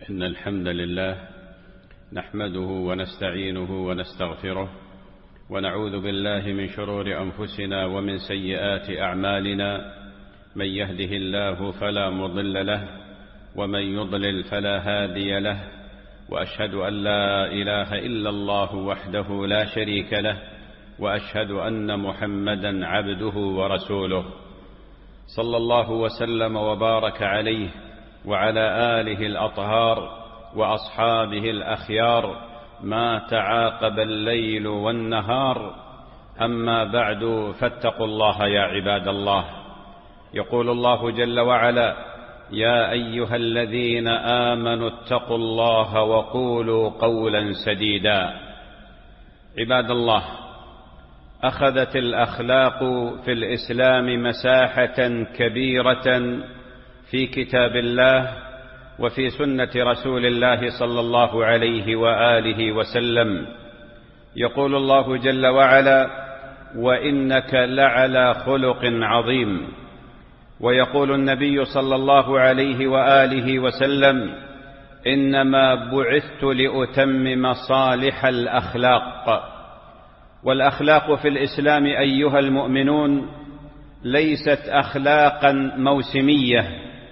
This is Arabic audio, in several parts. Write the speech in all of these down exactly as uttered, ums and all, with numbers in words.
إن الحمد لله نحمده ونستعينه ونستغفره ونعوذ بالله من شرور أنفسنا ومن سيئات أعمالنا. من يهده الله فلا مضل له ومن يضلل فلا هادي له، وأشهد أن لا إله إلا الله وحده لا شريك له، وأشهد أن محمدا عبده ورسوله، صلى الله وسلم وبارك عليه وعلى آله الأطهار وأصحابه الأخيار ما تعاقب الليل والنهار. أما بعد، فاتقوا الله يا عباد الله. يقول الله جل وعلا: يا أيها الذين آمنوا اتقوا الله وقولوا قولا سديدا. عباد الله، أخذت الأخلاق في الإسلام مساحة كبيرة في كتاب الله وفي سنة رسول الله صلى الله عليه وآله وسلم. يقول الله جل وعلا: وإنك لعلى خلق عظيم. ويقول النبي صلى الله عليه وآله وسلم: إنما بعثت لأتمم صالح الأخلاق. والأخلاق في الإسلام أيها المؤمنون ليست أخلاقا موسمية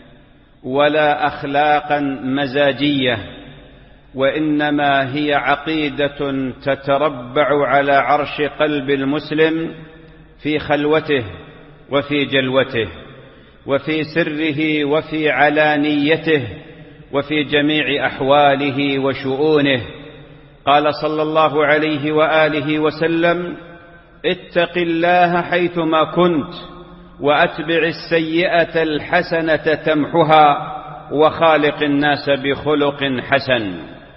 ولا أخلاقا مزاجية، وإنما هي عقيدة تتربع على عرش قلب المسلم في خلوته وفي جلوته وفي سره وفي علانيته وفي جميع أحواله وشؤونه. قال صلى الله عليه وآله وسلم: اتق الله حيثما كنت وأتبع السيئة الحسنة تمحها وخالق الناس بخلق حسن.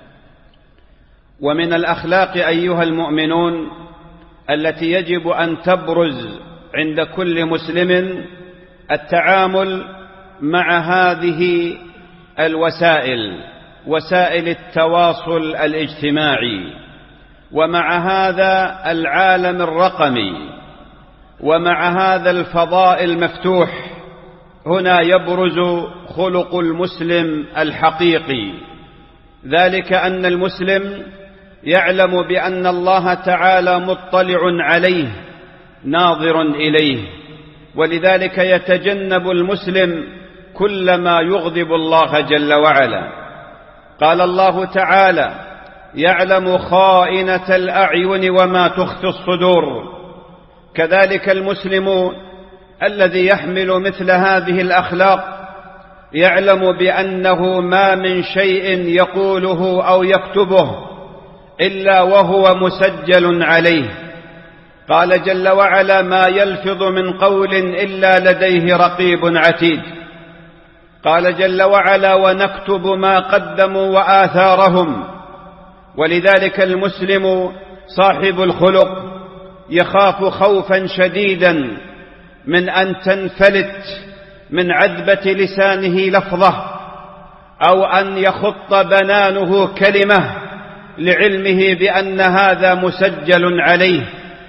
ومن الأخلاق أيها المؤمنون التي يجب أن تبرز عند كل مسلم التعامل مع هذه الوسائل، وسائل التواصل الاجتماعي، ومع هذا العالم الرقمي، ومع هذا الفضاء المفتوح. هنا يبرز خلق المسلم الحقيقي، ذلك أن المسلم يعلم بأن الله تعالى مطلع عليه ناظر إليه، ولذلك يتجنب المسلم كل ما يغضب الله جل وعلا. قال الله تعالى: يعلم خائنة الأعين وما تخفي الصدور. كذلك المسلم الذي يحمل مثل هذه الأخلاق يعلم بأنه ما من شيء يقوله أو يكتبه إلا وهو مسجل عليه. قال جل وعلا: ما يلفظ من قول إلا لديه رقيب عتيد. قال جل وعلا: ونكتب ما قدموا وآثارهم. ولذلك المسلم صاحب الخلق يخاف خوفا شديدا من أن تنفلت من عذبة لسانه لفظة، أو أن يخط بنانه كلمة، لعلمه بأن هذا مسجل عليه.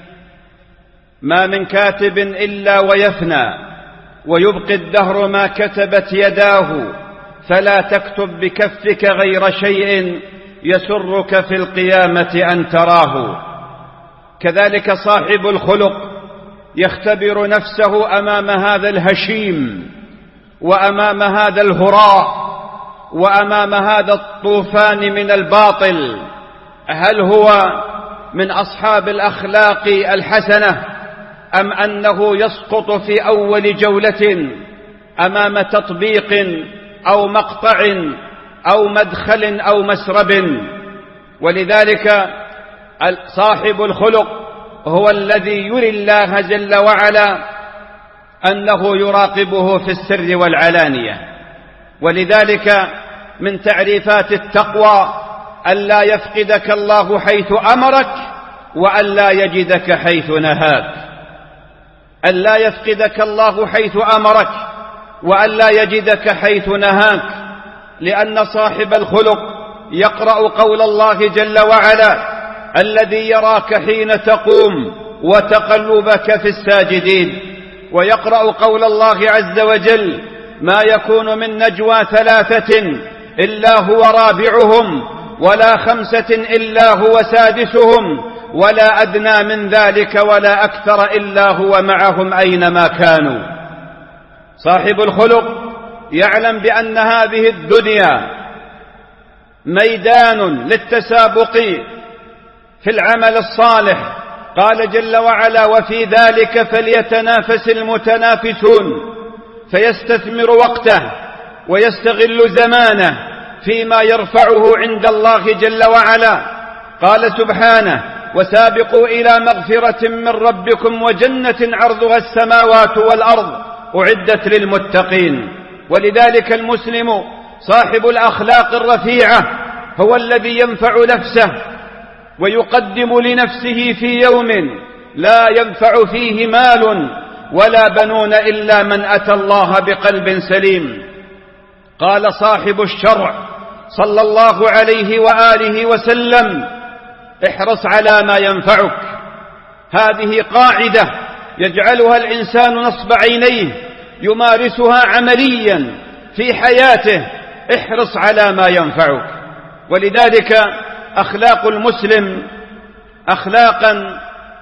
ما من كاتب إلا ويفنى، ويبقي الدهر ما كتبت يداه، فلا تكتب بكفك غير شيء يسرك في القيامة أن تراه. كذلك صاحب الخلق يختبر نفسه أمام هذا الهشيم، وأمام هذا الهراء، وأمام هذا الطوفان من الباطل: هل هو من أصحاب الأخلاق الحسنة، أم أنه يسقط في أول جولة أمام تطبيق أو مقطع أو مدخل أو مسرب؟ ولذلك صاحب الخلق هو الذي يري الله جل وعلا أنه يراقبه في السر والعلانية. ولذلك من تعريفات التقوى ألا يفقدك الله حيث أمرك وألا يجدك حيث نهاك. ألا يفقدك الله حيث أمرك وألا يجدك حيث نهاك، لأن صاحب الخلق يقرأ قول الله جل وعلا: الذي يراك حين تقوم وتقلبك في الساجدين. ويقرأ قول الله عز وجل: ما يكون من نجوى ثلاثة إلا هو رابعهم، ولا خمسة إلا هو سادسهم، ولا أدنى من ذلك ولا أكثر إلا هو معهم أينما كانوا. صاحب الخلق يعلم بأن هذه الدنيا ميدان للتسابق في العمل الصالح. قال جل وعلا: وفي ذلك فليتنافس المتنافسون، فيستثمر وقته ويستغل زمانه فيما يرفعه عند الله جل وعلا. قال سبحانه: وسابقوا إلى مغفرة من ربكم وجنة عرضها السماوات والأرض أعدت للمتقين. ولذلك المسلم صاحب الأخلاق الرفيعة هو الذي ينفع نفسه ويقدم لنفسه في يوم لا ينفع فيه مال ولا بنون إلا من أتى الله بقلب سليم. قال صاحب الشرع صلى الله عليه وآله وسلم: احرص على ما ينفعك. هذه قاعدة يجعلها الإنسان نصب عينيه يمارسها عمليا في حياته: احرص على ما ينفعك. ولذلك أخلاق المسلم أخلاقا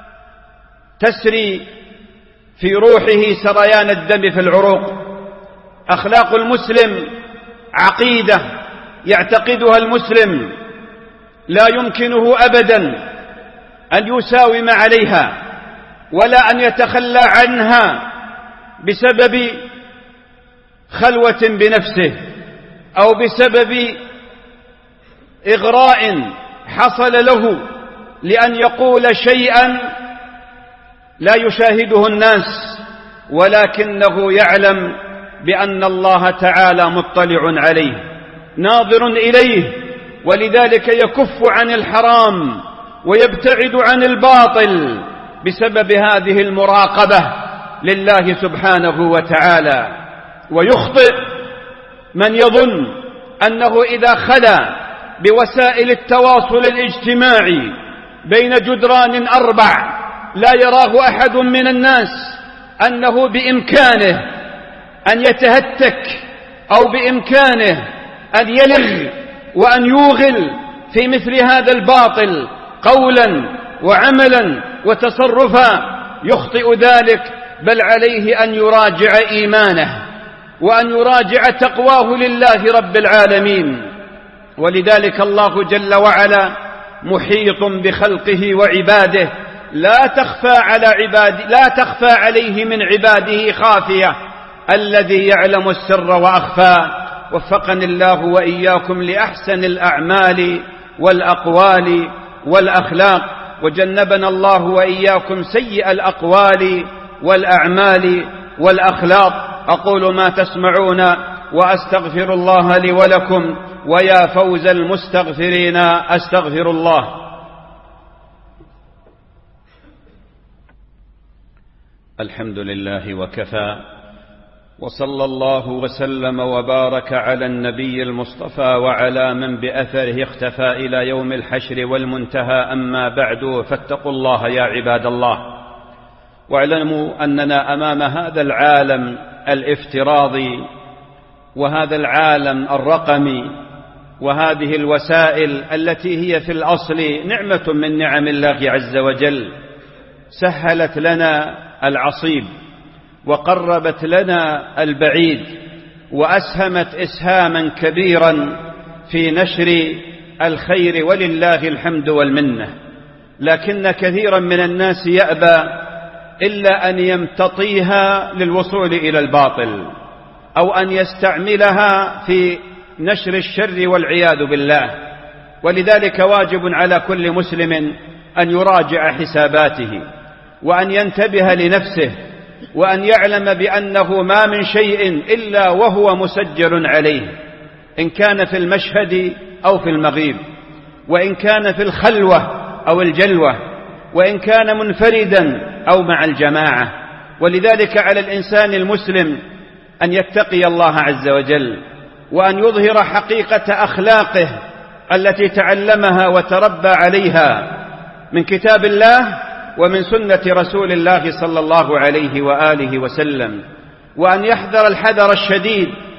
تسري في روحه سريان الدم في العروق. أخلاق المسلم عقيدة يعتقدها المسلم لا يمكنه أبدا أن يساوم عليها ولا أن يتخلى عنها بسبب خلوة بنفسه أو بسبب إغراء حصل له لأن يقول شيئا لا يشاهده الناس، ولكنه يعلم بأن الله تعالى مطلع عليه ناظر إليه، ولذلك يكف عن الحرام ويبتعد عن الباطل بسبب هذه المراقبة لله سبحانه وتعالى. ويخطئ من يظن أنه إذا خلا بوسائل التواصل الاجتماعي بين جدران أربع لا يراه أحد من الناس أنه بإمكانه أن يتهتك أو بإمكانه أن يلغ وأن يوغل في مثل هذا الباطل قولا وعملا وتصرفا. يخطئ ذلك، بل عليه أن يراجع إيمانه وأن يراجع تقواه لله رب العالمين. ولذلك الله جل وعلا محيط بخلقه وعباده، لا تخفى على عباد لا تخفى عليه من عباده خافية، الذي يعلم السر وأخفى. وفقني الله وإياكم لأحسن الأعمال والأقوال والأخلاق، وجنبنا الله وإياكم سيء الأقوال والأعمال والأخلاق. أقول ما تسمعون وأستغفر الله لي ولكم، ويا فوز المستغفرين أستغفر الله. الحمد لله وكفى، وصلى الله وسلم وبارك على النبي المصطفى وعلى من بأثره اختفى إلى يوم الحشر والمنتهى. أما بعد، فاتقوا الله يا عباد الله، واعلموا أننا أمام هذا العالم الافتراضي وهذا العالم الرقمي وهذه الوسائل التي هي في الأصل نعمة من نعم الله عز وجل، سهلت لنا العصيب وقربت لنا البعيد وأسهمت إسهاما كبيرا في نشر الخير، ولله الحمد والمنة. لكن كثيرا من الناس يأبى إلا أن يمتطيها للوصول إلى الباطل أو أن يستعملها في نشر الشر والعياذ بالله. ولذلك واجب على كل مسلم أن يراجع حساباته وأن ينتبه لنفسه وأن يعلم بأنه ما من شيء إلا وهو مسجل عليه، إن كان في المشهد أو في المغيب، وإن كان في الخلوة أو الجلوة، وإن كان منفردا أو مع الجماعة. ولذلك على الإنسان المسلم أن يتقي الله عز وجل وأن يظهر حقيقة أخلاقه التي تعلمها وتربى عليها من كتاب الله ومن سنة رسول الله صلى الله عليه وآله وسلم، وأن يحذر الحذر الشديد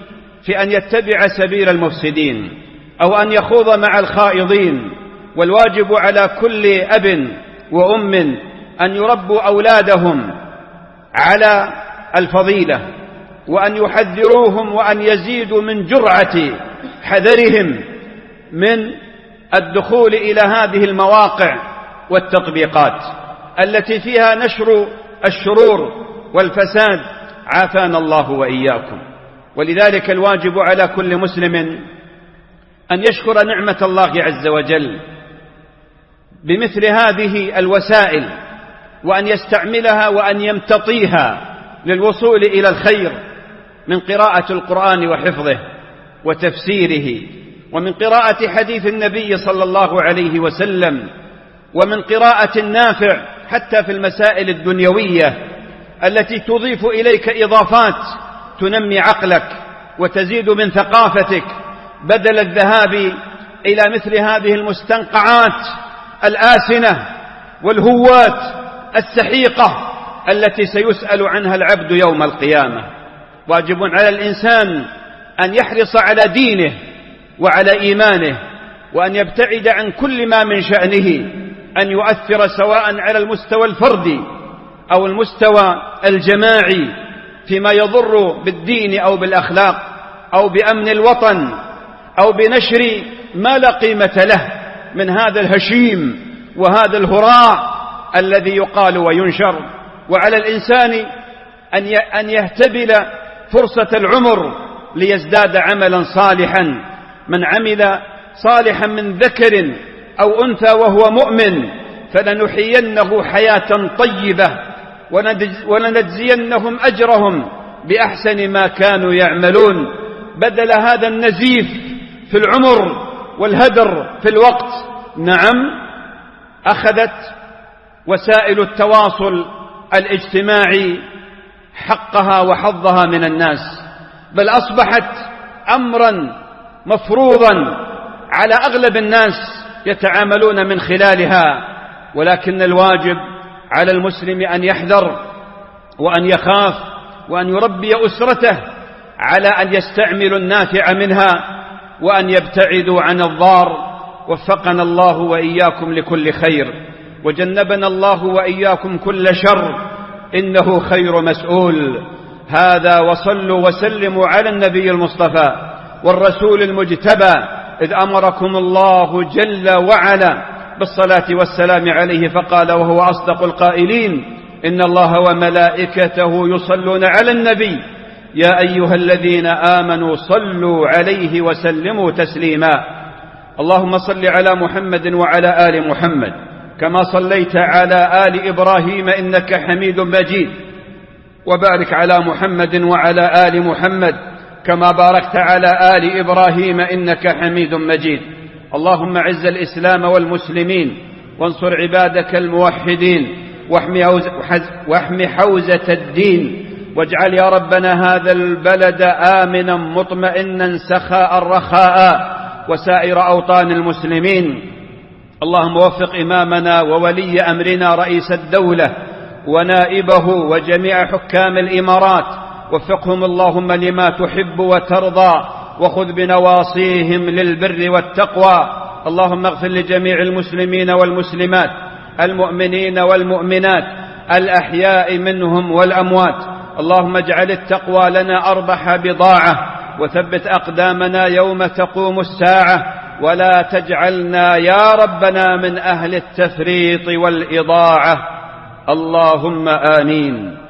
في أن يتبع سبيل المفسدين أو أن يخوض مع الخائضين. والواجب على كل أب وأم أن يربوا أولادهم على الفضيلة، وأن يحذروهم وأن يزيدوا من جرعة حذرهم من الدخول إلى هذه المواقع والتطبيقات التي فيها نشر الشرور والفساد، عافانا الله وإياكم. ولذلك الواجب على كل مسلم أن يشكر نعمة الله عز وجل بمثل هذه الوسائل، وأن يستعملها وأن يمتطيها للوصول إلى الخير، من قراءة القرآن وحفظه وتفسيره، ومن قراءة حديث النبي صلى الله عليه وسلم، ومن قراءة النافع حتى في المسائل الدنيوية التي تضيف إليك إضافات تنمي عقلك وتزيد من ثقافتك، بدل الذهاب إلى مثل هذه المستنقعات الآسنة والهوات السحيقة التي سيسأل عنها العبد يوم القيامة. واجب على الإنسان أن يحرص على دينه وعلى إيمانه، وأن يبتعد عن كل ما من شأنه أن يؤثر سواء على المستوى الفردي أو المستوى الجماعي فيما يضر بالدين أو بالأخلاق أو بأمن الوطن أو بنشر ما لا قيمة له من هذا الهشيم وهذا الهراء الذي يقال وينشر. وعلى الإنسان أن يهتبل فرصة العمر ليزداد عملا صالحا. من عمل صالحا من ذكر أو أنثى وهو مؤمن فلنحيينه حياة طيبة ولنجزينهم أجرهم بأحسن ما كانوا يعملون، بدل هذا النزيف في العمر والهدر في الوقت. نعم، أخذت وسائل التواصل الاجتماعي حقها وحظها من الناس، بل أصبحت أمرا مفروضا على أغلب الناس يتعاملون من خلالها. ولكن الواجب على المسلم أن يحذر وأن يخاف وأن يربي أسرته على أن يستعملوا النافع منها وأن يبتعدوا عن الضار. وفقنا الله وإياكم لكل خير، وجنبنا الله وإياكم كل شر، إنه خير مسؤول. هذا وصلوا وسلموا على النبي المصطفى والرسول المجتبى، إذ أمركم الله جل وعلا بالصلاة والسلام عليه فقال وهو أصدق القائلين: إن الله وملائكته يصلون على النبي يا أيها الذين آمنوا صلوا عليه وسلموا تسليما. اللهم صل على محمد وعلى آل محمد كما صليت على آل إبراهيم إنك حميد مجيد، وبارك على محمد وعلى آل محمد كما باركت على آل إبراهيم إنك حميد مجيد. اللهم عز الإسلام والمسلمين، وانصر عبادك الموحدين، واحم حوزة الدين، واجعل يا ربنا هذا البلد آمنا مطمئنا سخاء رخاء وسائر أوطان المسلمين. اللهم وفق إمامنا وولي أمرنا رئيس الدولة ونائبه وجميع حكام الإمارات، وفقهم اللهم لما تحب وترضى، وخذ بنواصيهم للبر والتقوى. اللهم اغفر لجميع المسلمين والمسلمات، المؤمنين والمؤمنات، الأحياء منهم والأموات. اللهم اجعل التقوى لنا أربح بضاعة، وثبت أقدامنا يوم تقوم الساعة، ولا تجعلنا يا ربنا من أهل التفريط والإضاعة. اللهم آمين.